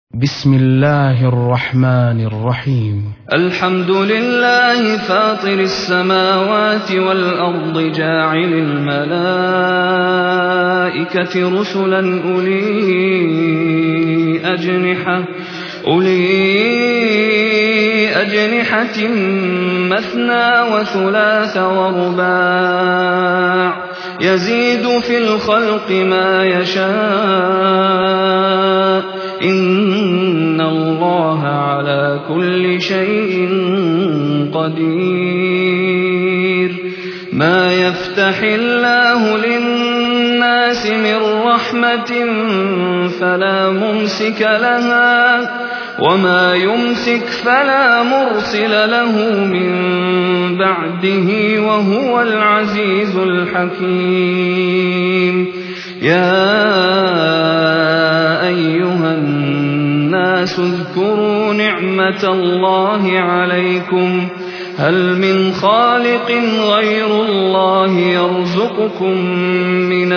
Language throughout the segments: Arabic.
بسم الله الرحمن الرحيم. الحمد لله فاطر السماوات والأرض جاعل الملائكة رسلا أولي أجنحة مثنى وثلاث ورباع يزيد في الخلق ما يشاء إن الله على كل شيء قدير. ما يفتح الله للناس من رحمة فلا ممسك لها وما يمسك فلا مرسل له من بعده وهو العزيز الحكيم. يا أيها الناس اذكروا نعمة الله عليكم هل من خالق غير الله يرزقكم من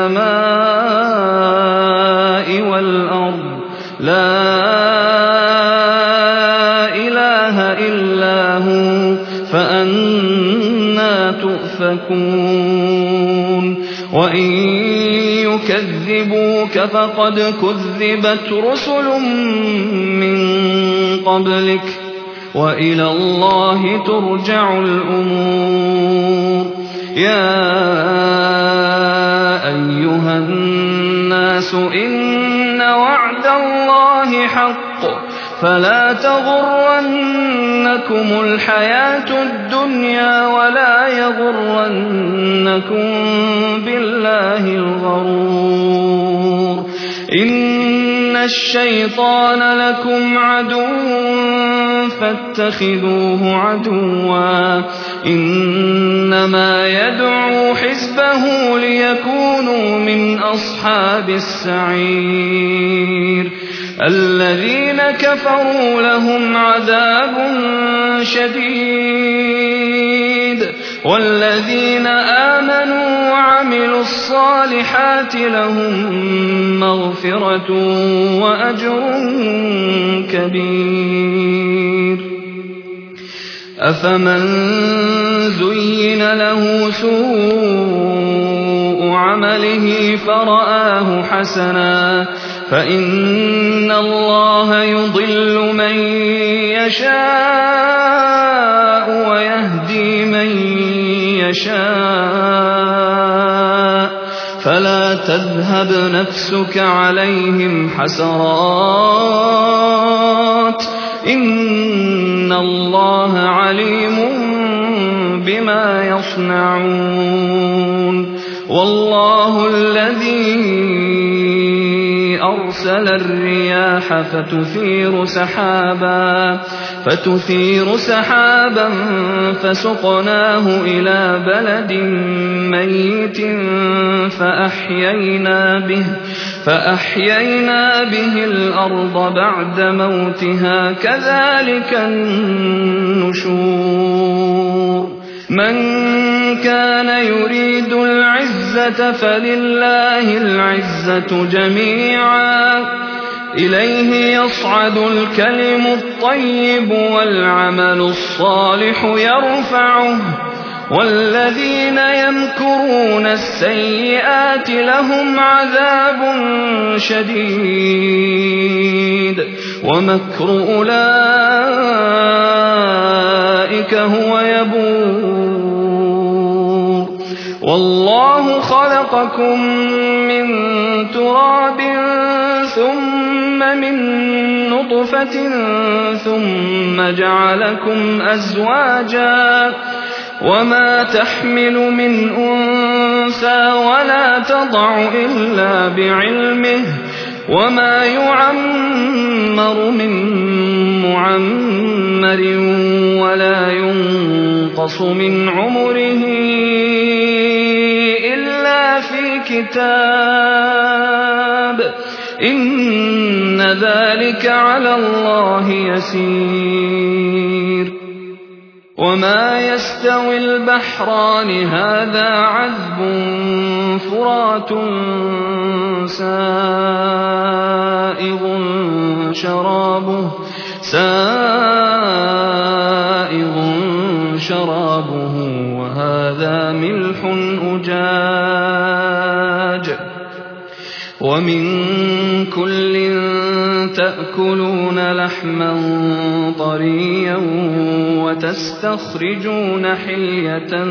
السماء والأرض لا إله إلا هو فأنى تؤفكون. وإن يكذبوك فقد كذبت رسل من قبلك وإلى الله ترجع الأمور. يا أيها الناس إن وعد الله حق فلا تغرنكم الحياة الدنيا ولا يغرنكم بالله الغرور. إن الشيطان لكم عدو فاتخذوه عدوا إنما يدعو حزبه ليكونوا من أصحاب السعير. الذين كفروا لهم عذاب شديد والذين آمنوا وعملوا الصالحات لهم مغفرة وأجر كبير. أفمن زين له سوء عمله فرآه حسنا فإن الله يضل من يشاء ويهدي من يشاء فلا تذهب نفسك عليهم حسرات إن الله عليم بما يصنعون. والله الذي أرسل الرياح فتثير سحابا فسقناه إلى بلد ميت فأحيينا به الأرض بعد موتها كذلك النشور. من كان يريد العزة فلله العزة جميعا إليه يصعد الكلم الطيب والعمل الصالح يرفعه والذين يمكرون السيئات لهم عذاب شديد ومكر أولئك هو يبور. والله خلقكم من تراب ثم من نطفة ثم جعلكم أزواجا وما تحمل من أنثى ولا تضع إلا بعلمه وما يعمر من معمر ولا ينقص من عمره إلا في كتاب إن ذلك على الله يسير. وما يستوي البحران هذا عذب فرات سائغ شرابه وهذا ملح أجاج ومن كل تأكلون لحما طريا وتستخرجون حلية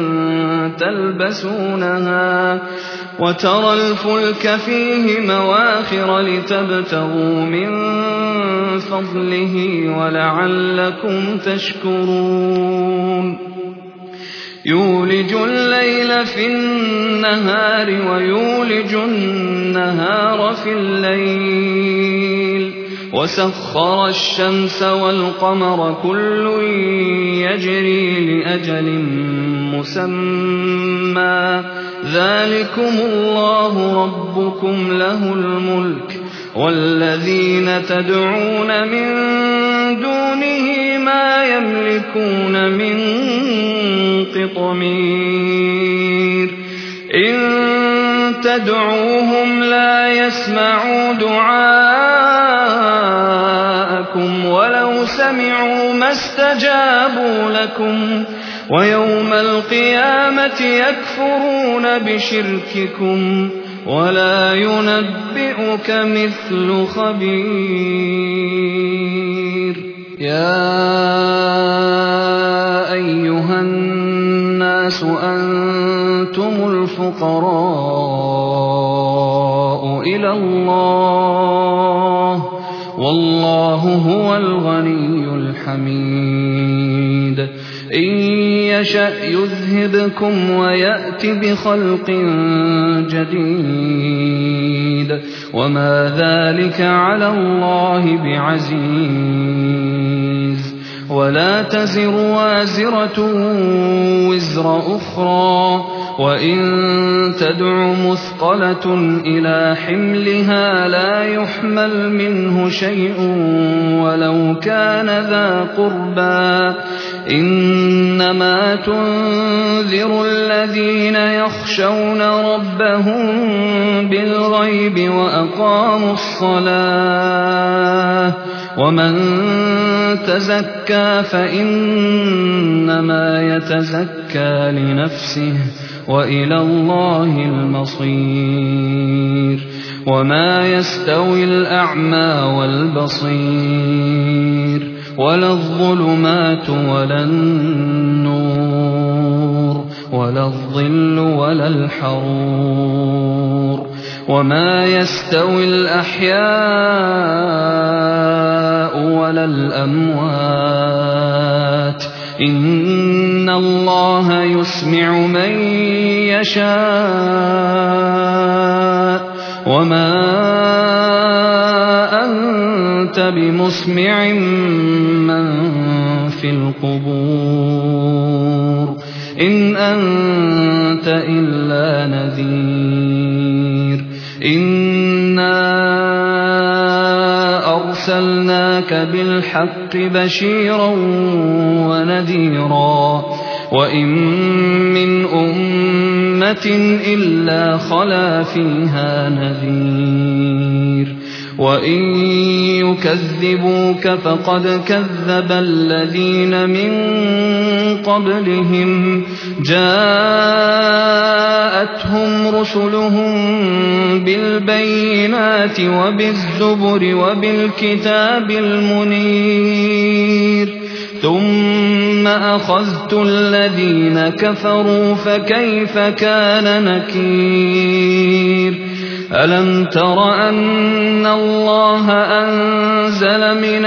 تلبسونها وترى الفلك فيه مواخر لتبتغوا من فضله ولعلكم تشكرون يولج الليل في النهار ويولج النهار في الليل وسخر الشمس والقمر كل يجري لأجل مسمى ذلكم الله ربكم له الملك والذين تدعون من دونه ما يملكون من قطمير إن تدعوهم لا يسمعوا دعاءكم ولو سمعوا ما استجابوا لكم ويوم القيامة يكفرون بشرككم ولا ينبئك مثل خبير يا أيها الناس أنتم الفقراء إلى الله والله هو الغني الحميد إن يشأ يذهبكم ويأت بخلق جديد وما ذلك على الله بعزيز ولا تزر وازرة وزر أخرى وإن تدع مثقلة إلى حملها لا يحمل منه شيء ولو كان ذا قربى إنما تنذر الذين يخشون ربهم بالغيب وأقاموا الصلاة ومن تزكى فإنما يتزكى لنفسه وإلى الله المصير وما يستوي الأعمى والبصير ولا الظلمات ولا النور ولا الظل ولا الحرور وما يستوي الأحياء ولا الأموات إن الله يسمع من يشاء وما أنت بمسمع من في القبور إن أنت إلا نذير إنا أرسلناك بالحق بشيرا ونذيرا وإن من أمة إلا خلا فيها نذير وإن يكذبوك فقد كذب الذين من قبلهم جاءتهم رسلهم بالبينات وبالزبر وبالكتاب المنير ثم أخذت الذين كفروا فكيف كان نكير ألم تر أن الله أنزل من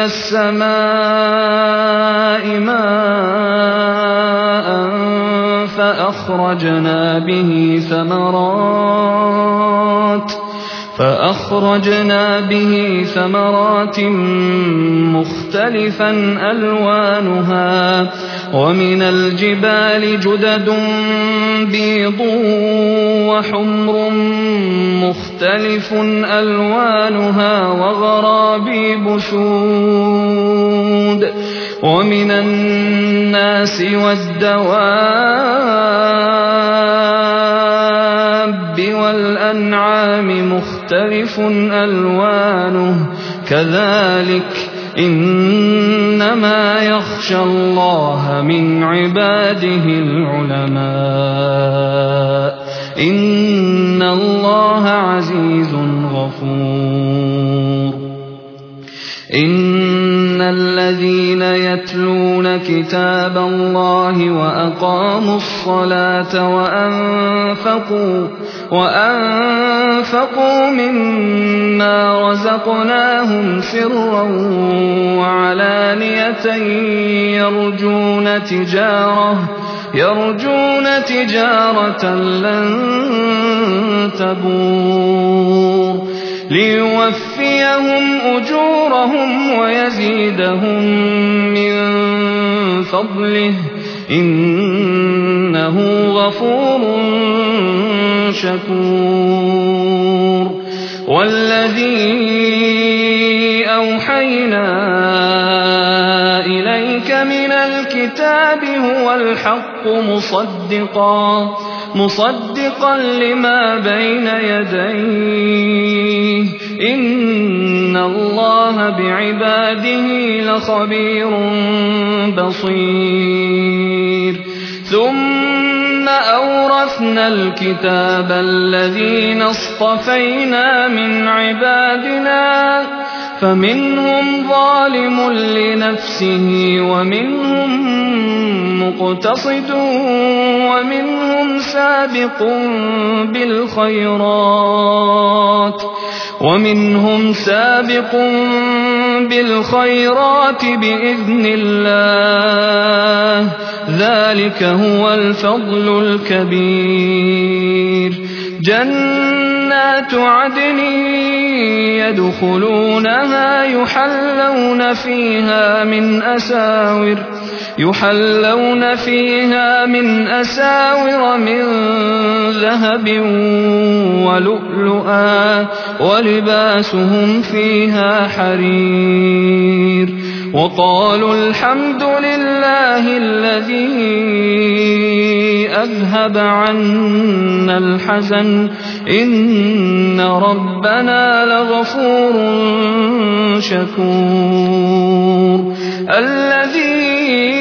السماء ماء فأخرجنا به ثمرات مختلفا ألوانها ومن الجبال جدد بيض وحمر مختلف ألوانها وغرابيب سود ومن الناس والدواب والأنعام مختلف ألوانه كذلك إنما يخشى الله من عباده العلماء إن الله عزيز غفور إن الذين يتلون كتاب الله وأقاموا الصلاة وأنفقوا مما رزقناهم سرا وعلانية يرجون تجارة لن تبور ليوفيهم أجورهم ويزيدهم من فضله إنه غفور شكور والذي أوحينا إليك من الكتاب هو الحق مصدقا لما بين يديه إن الله بعباده لخبير بصير ثم أورثنا الكتاب الذين اصطفينا من عبادنا فمنهم ظالم لنفسه ومنهم مقتصد ومنهم سابق بالخيرات بإذن الله ذلك هو الفضل الكبير جنات عدن يدخلونها يحلون فيها من أساور من ذهب ولؤلؤا ولباسهم فيها حرير وقالوا الحمد لله الذي أذهب عنا الحزن إن ربنا لغفور شكور الذي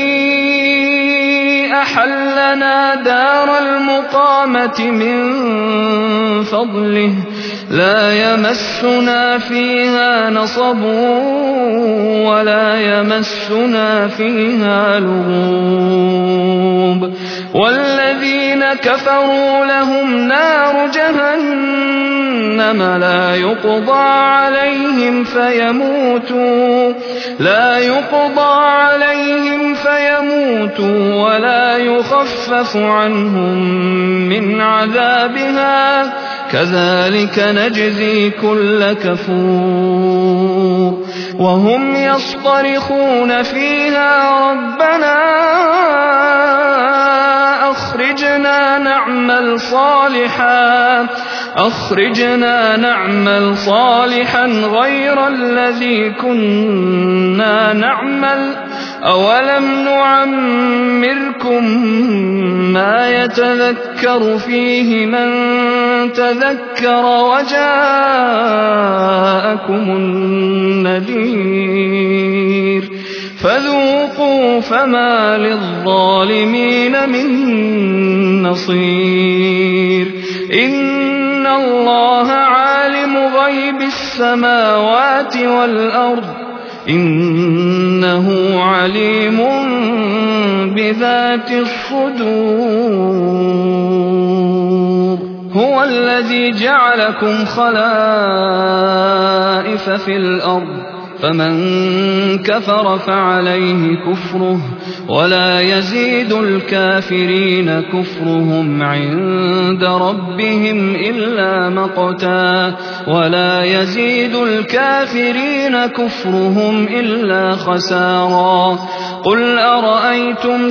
أحلنا دار المقامة من فضله لا يمسنا فيها نصب ولا يمسنا فيها لغوب والذين كفروا لهم نار جهنم لا يقضى عليهم فيموتوا ولا يخفف عنهم من عذابها كذلك نجزي كل كفور وهم يصطرخون فيها ربنا أخرجنا نعمل صالحا غير الذي كنا نعمل أولم نعمركم ما يتذكر فيه من تذكر وجاءكم النذير فذوقوا فما للظالمين من نصير إن الله عالم غيب السماوات والأرض إنه عليم بذات الصدور هو الذي جعلكم خلائف في الأرض فمن كفر فعليه كفره ولا يزيد الكافرين كفرهم عند ربهم إلا مقتا ولا يزيد الكافرين كفرهم إلا خسارا قل أرأيتم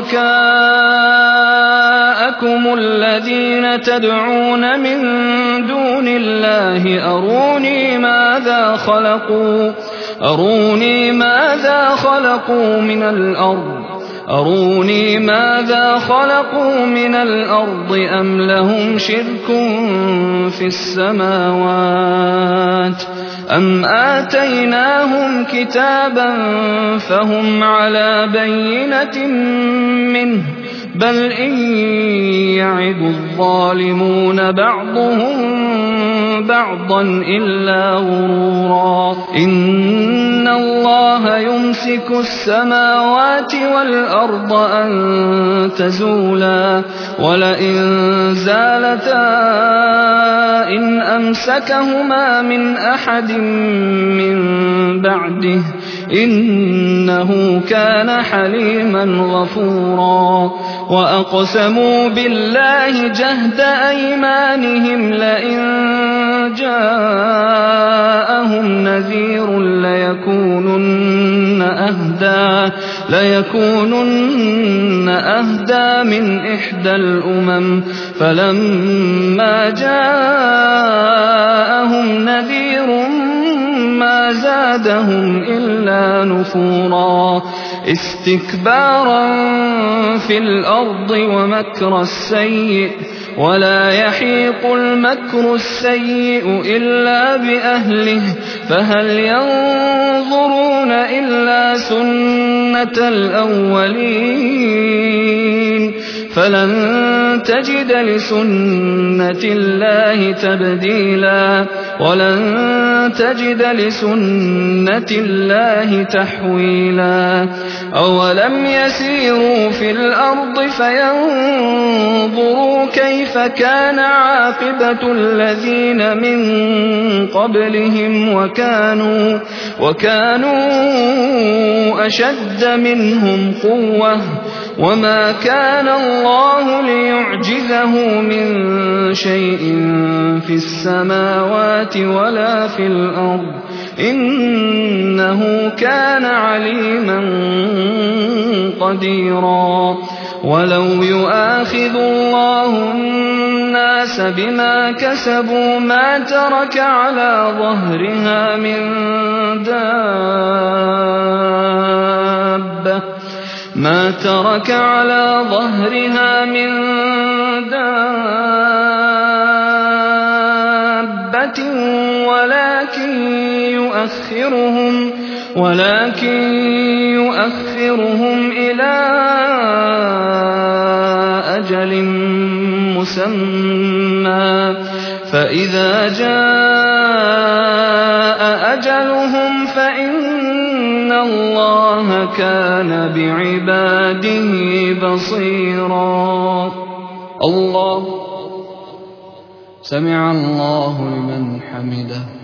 شركاءكم الذين تدعون من دون الله أروني ماذا خلقوا من الأرض أم لهم شرك في السماوات أم آتيناهم كتابا فهم على بينة منه بل إن يعد الظالمون بعضهم بعضا إلا غرورا إن الله يمسك السماوات والأرض أن تزولا ولئن زالتا إن أمسكهما من أحد من بعده إنه كان حليما غفورا وأقسموا بالله جهد أيمانهم لئن جاءهم نذير ليكونن أهدى من إحدى الأمم فلما جاءهم نذير ما زادهم إلا نفورا استكبارا في الأرض ومكر السيء ولا يحيق المكر السيء إلا بأهله فهل ينظرون إلا سنة الأولين فلن تجد لسنة الله تبديلا ولن تجد لسنة الله تحويلا أولم يسيروا في الأرض فينظروا كيف كان عاقبة الذين من قبلهم وكانوا أشد منهم قوة وما كان الله ليعجزه من شيء في السماوات ولا في الأرض إنه كان عليما قديرا ولو يؤاخذ الله الناس بما كسبوا ما ترك على ظهرها من دابة ولكن يؤخرهم إلى أجل مسمى فإذا جاء أجلهم فإن الله كان بعباده بصيرا الله سمع الله لمن حمده